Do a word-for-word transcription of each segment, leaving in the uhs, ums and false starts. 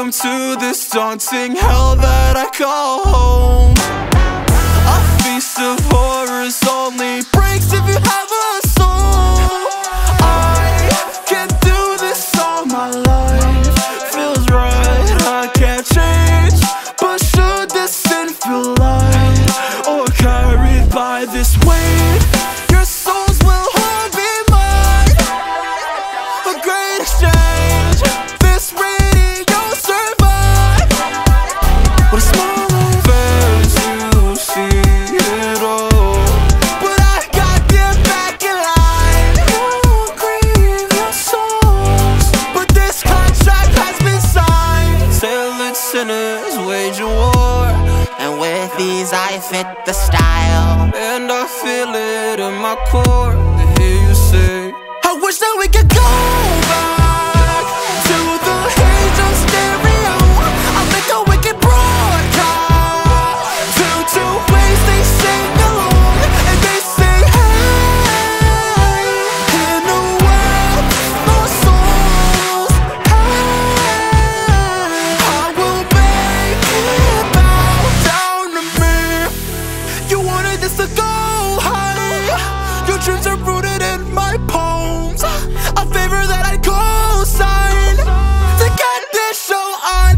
Welcome to this daunting hell that I call home. A feast of horrors only breaks if you have a soul. I can't do this all my life. Feels right, I can't change. But should this sin feel light or carried by this weight, your souls will all be mine. A great exchange. This radio survive. What a small affair to see it all. But I got them back in line. You grieve your souls, but this contract has been signed. Sailor sinners wage a war, And with these I fit the style. and I feel it in my core to hear you say, I wish that we could go back to the age of stereo. I'll make a wicked broadcast to two ways they sing along and they say, hey, in a world for souls, hey, I will make it bow down to me. You wanted this to go high. Your dreams are rooted in my poems. A favor that I co-sign to get this show on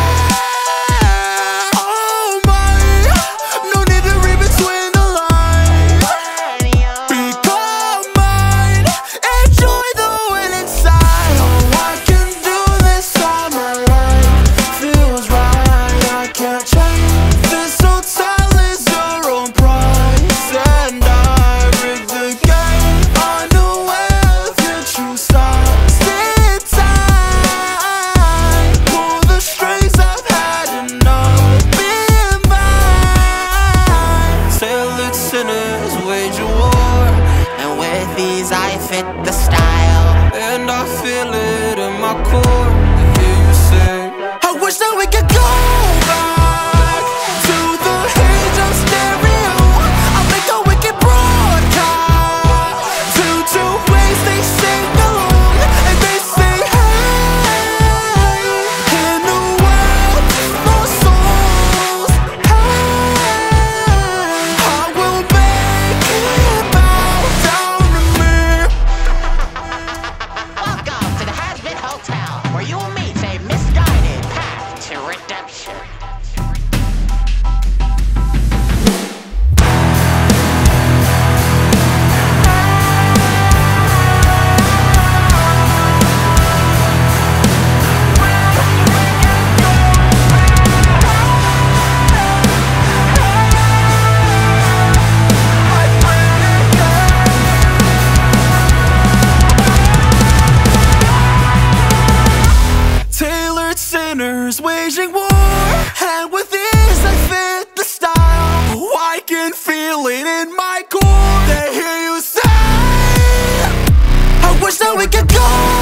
air. Oh my, no need to read between the lines. Become mine, enjoy the win inside. Oh, I can do this all my life. Feels right, I can't change. This hotel is your own price, and I rig the game. Unaware of your true style. Sit tight, pull the strings, I've had enough being mine. Sailor sinners wage a war, And with these I fit the style. and I feel it in my core to hear you say, I wish that we could go back to the age of stereo. I'll make a wicked broadcast to two ways they sing along and they say, hey, in a world for souls, hey, I will make it bow down to me. Welcome to the Hazbin Hotel, where you will meet a misguided path to redemption. Tailored sinners waging war, and with ease I fit the style. Oh, I can feel it in my core. They hear you say, I wish that we could go